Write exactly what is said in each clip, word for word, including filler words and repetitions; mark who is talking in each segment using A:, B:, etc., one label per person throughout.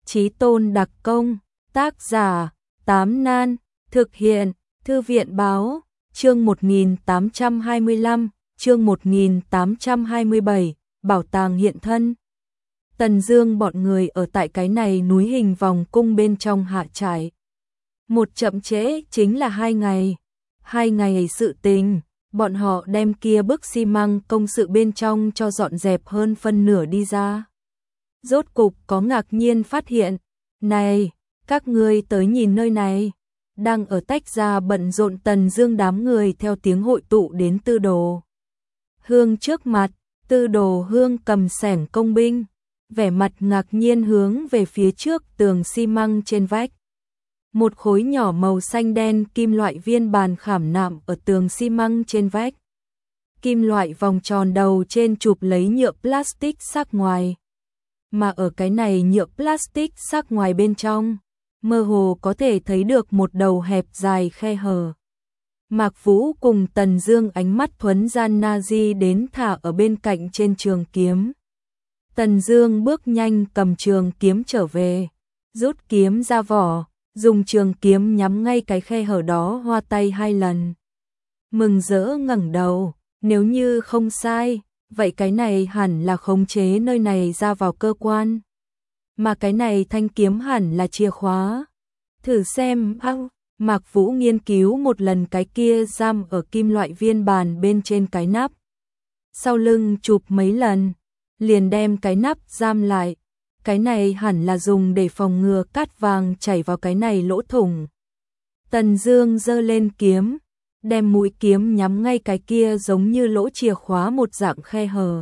A: Chí Tôn đặc công, tác giả, Tám Nan, thực hiện, Thư viện báo, chương một nghìn tám trăm hai mươi lăm, chương một nghìn tám trăm hai mươi bảy, bảo tàng hiện thân. Tần Dương bọn người ở tại cái này núi hình vòng cung bên trong hạ trại. Một chậm trễ chính là hai ngày. Hai ngày sự tình, bọn họ đem kia bức xi măng công sự bên trong cho dọn dẹp hơn phân nửa đi ra. Rốt cục có ngạc nhiên phát hiện, này, các ngươi tới nhìn nơi này. Đang ở tách ra bận rộn Tần Dương đám người theo tiếng hội tụ đến Tư Đồ Hương trước mặt. Tư Đồ Hương cầm xẻng công binh, vẻ mặt ngạc nhiên hướng về phía trước tường xi măng trên vách. Một khối nhỏ màu xanh đen kim loại viên bàn khảm nạm ở tường xi măng trên vách. Kim loại vòng tròn đầu trên chụp lấy nhựa plastic sắc ngoài. Mà ở cái này nhựa plastic sắc ngoài bên trong, mơ hồ có thể thấy được một đầu hẹp dài khe hở. Mạc Vũ cùng Tần Dương ánh mắt thuấn gian Nazi đến thả ở bên cạnh trên trường kiếm. Tần Dương bước nhanh cầm trường kiếm trở về, rút kiếm ra vỏ, dùng trường kiếm nhắm ngay cái khe hở đó hoa tay hai lần. Mừng rỡ ngẩng đầu, nếu như không sai, vậy cái này hẳn là khống chế nơi này ra vào cơ quan. Mà cái này thanh kiếm hẳn là chìa khóa. Thử xem, ao, Mạc Vũ nghiên cứu một lần cái kia giam ở kim loại viên bàn bên trên cái nắp. Sau lưng chụp mấy lần, liền đem cái nắp giam lại. Cái này hẳn là dùng để phòng ngừa cát vàng chảy vào cái này lỗ thủng. Tần Dương giơ lên kiếm, đem mũi kiếm nhắm ngay cái kia giống như lỗ chìa khóa một dạng khe hở.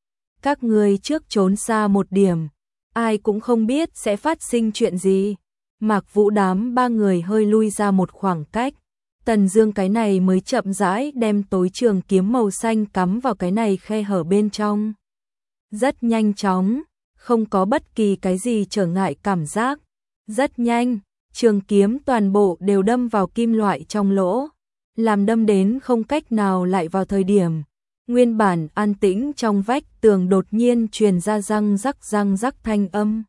A: Các ngươi trước trốn xa một điểm, ai cũng không biết sẽ phát sinh chuyện gì. Mạc Vũ đám ba người hơi lui ra một khoảng cách. Tần Dương cái này mới chậm rãi đem tối trường kiếm màu xanh cắm vào cái này khe hở bên trong. Rất nhanh chóng, không có bất kỳ cái gì trở ngại cảm giác. Rất nhanh, trường kiếm toàn bộ đều đâm vào kim loại trong lỗ, làm đâm đến không cách nào lại vào thời điểm. Nguyên bản an tĩnh trong vách tường đột nhiên truyền ra răng rắc răng rắc thanh âm.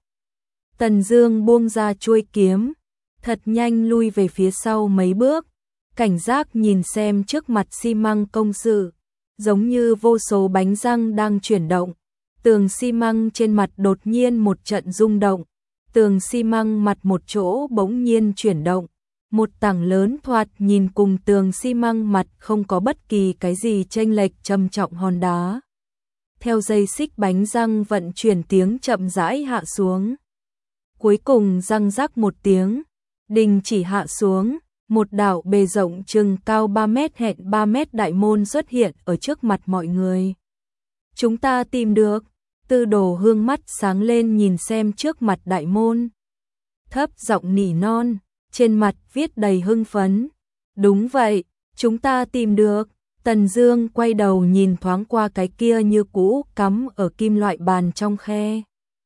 A: Tần Dương buông ra chuôi kiếm, thật nhanh lui về phía sau mấy bước, cảnh giác nhìn xem trước mặt xi măng công sự, giống như vô số bánh răng đang chuyển động. Tường xi măng trên mặt đột nhiên một trận rung động, tường xi măng mặt một chỗ bỗng nhiên chuyển động, một tảng lớn thoạt nhìn cùng tường xi măng mặt không có bất kỳ cái gì chênh lệch trầm trọng hòn đá. Theo dây xích bánh răng vận chuyển tiếng chậm rãi hạ xuống. Cuối cùng răng rắc một tiếng, đình chỉ hạ xuống, một đạo bề rộng chừng cao ba mét hẹn ba mét đại môn xuất hiện ở trước mặt mọi người. Chúng ta tìm được. Tư Đồ Hương mắt sáng lên nhìn xem trước mặt đại môn. Thấp giọng nỉ non, trên mặt viết đầy hưng phấn. Đúng vậy, chúng ta tìm được. Tần Dương quay đầu nhìn thoáng qua cái kia như cũ cắm ở kim loại bàn trong khe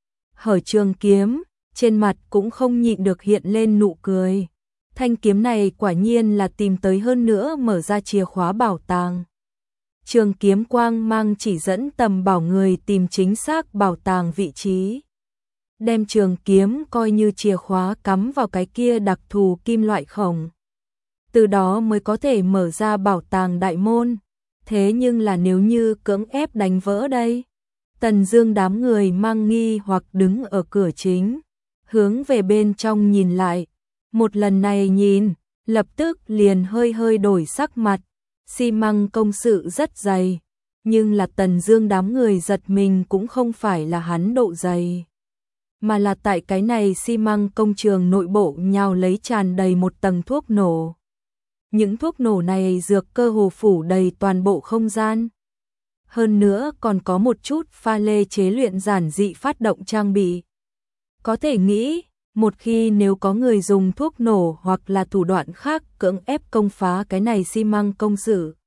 A: hở trường kiếm, trên mặt cũng không nhịn được hiện lên nụ cười. Thanh kiếm này quả nhiên là tìm tới, hơn nữa mở ra chìa khóa bảo tàng. Trường kiếm quang mang chỉ dẫn tầm bảo người tìm chính xác bảo tàng vị trí. Đem trường kiếm coi như chìa khóa cắm vào cái kia đặc thù kim loại khổng. Từ đó mới có thể mở ra bảo tàng đại môn. Thế nhưng là nếu như cưỡng ép đánh vỡ đây? Tần Dương đám người mang nghi hoặc đứng ở cửa chính, hướng về bên trong nhìn lại. Một lần này nhìn, lập tức liền hơi hơi đổi sắc mặt. Xi măng công sự rất dày, nhưng là Tần Dương đám người giật mình cũng không phải là hắn độ dày, mà là tại cái này xi măng công trường nội bộ nhào lấy tràn đầy một tầng thuốc nổ. Những thuốc nổ này dược cơ hồ phủ đầy toàn bộ không gian. Hơn nữa còn có một chút pha lê chế luyện giản dị phát động trang bị. Có thể nghĩ, một khi nếu có người dùng thuốc nổ hoặc là thủ đoạn khác cưỡng ép công phá cái này xi măng công sự,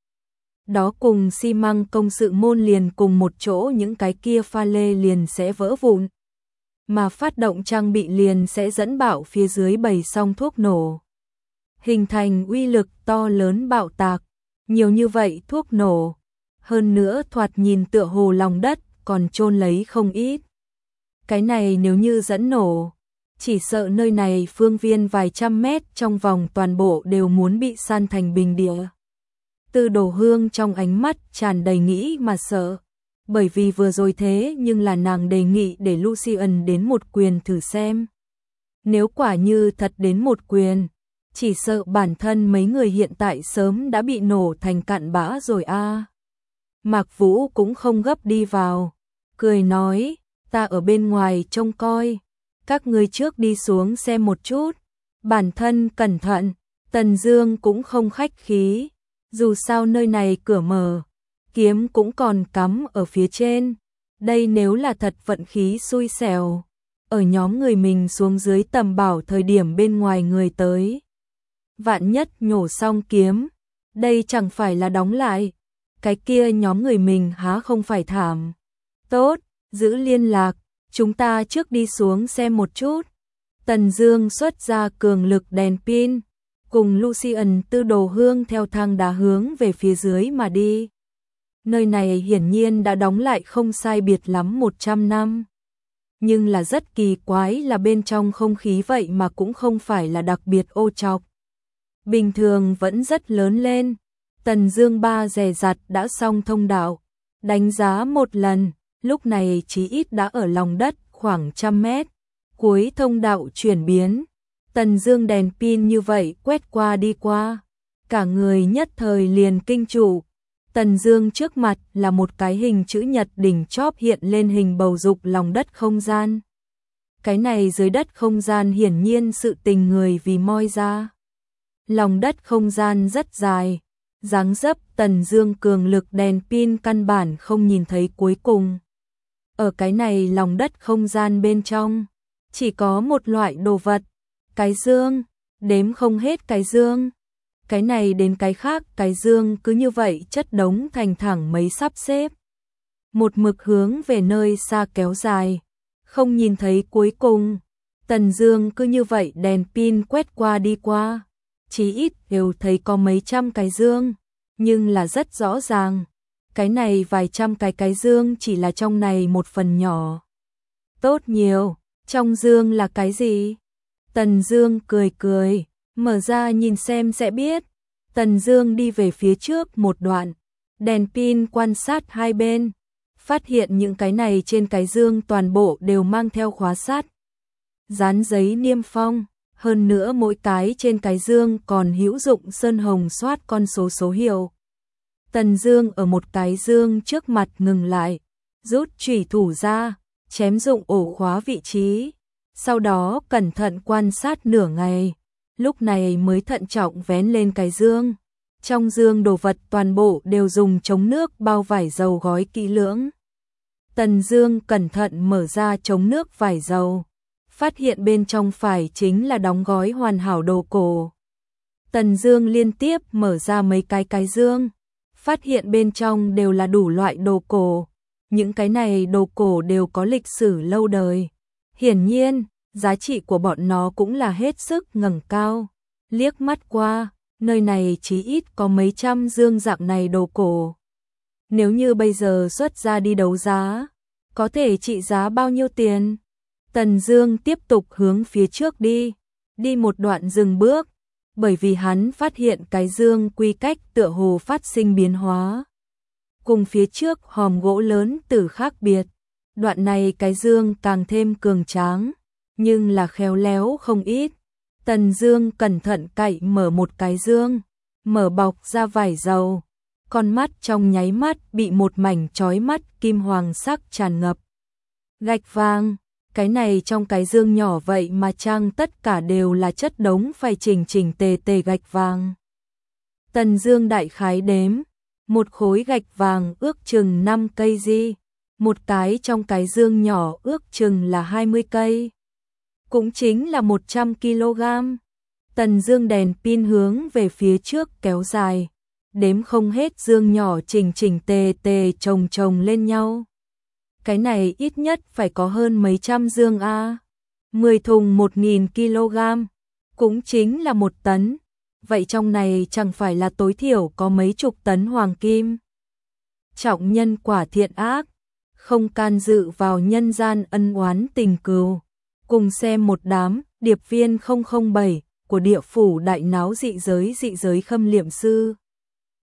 A: đó cùng xi măng công sự môn liền cùng một chỗ, những cái kia pha lê liền sẽ vỡ vụn, mà phát động trang bị liền sẽ dẫn bạo phía dưới bầy song thuốc nổ, hình thành uy lực to lớn bạo tạc. Nhiều như vậy thuốc nổ, hơn nữa thoạt nhìn tựa hồ lòng đất còn chôn lấy không ít. Cái này nếu như dẫn nổ, chỉ sợ nơi này phương viên vài trăm mét trong vòng toàn bộ đều muốn bị san thành bình địa. Tư Đồ Hương trong ánh mắt tràn đầy nghĩ mà sợ, bởi vì vừa rồi thế nhưng là nàng đề nghị để Lucian đến một quyền thử xem. Nếu quả như thật đến một quyền, chỉ sợ bản thân mấy người hiện tại sớm đã bị nổ thành cặn bã rồi a. À. Mạc Vũ cũng không gấp đi vào, cười nói, ta ở bên ngoài trông coi, các ngươi trước đi xuống xem một chút, bản thân cẩn thận. Tần Dương cũng không khách khí, dù sao nơi này cửa mở, kiếm cũng còn cắm ở phía trên, đây nếu là thật vận khí xui xẻo, ở nhóm người mình xuống dưới tầm bảo thời điểm bên ngoài người tới. Vạn nhất nhổ xong kiếm, đây chẳng phải là đóng lại, cái kia nhóm người mình há không phải thảm. Tốt, giữ liên lạc, chúng ta trước đi xuống xem một chút. Tần Dương xuất ra cường lực đèn pin, cùng Lucian Tư Đồ Hương theo thang đá hướng về phía dưới mà đi. Nơi này hiển nhiên đã đóng lại không sai biệt lắm một trăm năm. Nhưng là rất kỳ quái là bên trong không khí vậy mà cũng không phải là đặc biệt ô trọc. Bình thường vẫn rất lớn lên. Tần Dương ba dè dặt đã xong thông đạo, đánh giá một lần, lúc này chí ít đã ở lòng đất khoảng trăm mét. Cuối thông đạo chuyển biến, Tần Dương đèn pin như vậy quét qua đi qua, cả người nhất thời liền kinh trụ. Tần Dương trước mặt là một cái hình chữ nhật đỉnh chóp hiện lên hình bầu dục lòng đất không gian. Cái này dưới đất không gian hiển nhiên sự tình người vì moi ra. Lòng đất không gian rất dài, dáng dấp Tần Dương cường lực đèn pin căn bản không nhìn thấy cuối cùng. Ở cái này lòng đất không gian bên trong, chỉ có một loại đồ vật, cái dương, đếm không hết cái dương. Cái này đến cái khác, cái dương cứ như vậy chất đống thành thẳng mấy sắp xếp. Một mực hướng về nơi xa kéo dài, không nhìn thấy cuối cùng. Tần Dương cứ như vậy đèn pin quét qua đi qua, chí ít đều thấy có mấy trăm cái dương, nhưng là rất rõ ràng, cái này vài trăm cái cái dương chỉ là trong này một phần nhỏ. Tốt nhiều, trong dương là cái gì? Tần Dương cười cười, mở ra nhìn xem sẽ biết. Tần Dương đi về phía trước một đoạn, đèn pin quan sát hai bên, phát hiện những cái này trên cái dương toàn bộ đều mang theo khóa sắt, dán giấy niêm phong, hơn nữa mỗi cái trên cái dương còn hữu dụng sơn hồng soát con số số hiệu. Tần Dương ở một cái dương trước mặt ngừng lại, rút chủy thủ ra, chém dụng ổ khóa vị trí, sau đó cẩn thận quan sát nửa ngày, lúc này mới thận trọng vén lên cái dương. Trong dương đồ vật toàn bộ đều dùng chống nước bao vải dầu gói kỹ lưỡng. Tần Dương cẩn thận mở ra chống nước vải dầu, phát hiện bên trong phải chính là đóng gói hoàn hảo đồ cổ. Tần Dương liên tiếp mở ra mấy cái cái dương, phát hiện bên trong đều là đủ loại đồ cổ. Những cái này đồ cổ đều có lịch sử lâu đời. Hiển nhiên, giá trị của bọn nó cũng là hết sức ngẩng cao. Liếc mắt qua, nơi này chí ít có mấy trăm dương dạng này đồ cổ. Nếu như bây giờ xuất ra đi đấu giá, có thể trị giá bao nhiêu tiền? Tần Dương tiếp tục hướng phía trước đi, đi một đoạn dừng bước, bởi vì hắn phát hiện cái dương quy cách tựa hồ phát sinh biến hóa. Cùng phía trước hòm gỗ lớn tử khác biệt, đoạn này cái dương càng thêm cường tráng, nhưng là khéo léo không ít. Tần Dương cẩn thận cậy mở một cái dương, mở bọc ra vải dầu, con mắt trong nháy mắt bị một mảnh chói mắt kim hoàng sắc tràn ngập. Gạch vàng, cái này trong cái dương nhỏ vậy mà trang tất cả đều là chất đống phải chỉnh chỉnh tề tề gạch vàng. Tần Dương đại khái đếm, một khối gạch vàng ước chừng năm cây di, một cái trong cái dương nhỏ ước chừng là hai mươi cây. Cũng chính là một trăm ki lô gam. Tần Dương đèn pin hướng về phía trước kéo dài, đếm không hết dương nhỏ chỉnh chỉnh tề tề chồng chồng lên nhau. Cái này ít nhất phải có hơn mấy trăm dương a. mười thùng một nghìn ki lô gam, cũng chính là một tấn. Vậy trong này chẳng phải là tối thiểu có mấy chục tấn hoàng kim. Trọng nhân quả thiện ác, không can dự vào nhân gian ân oán tình cừu, Cùng xem một đám, điệp viên không không bảy của địa phủ đại náo dị giới dị giới khâm liệm sư.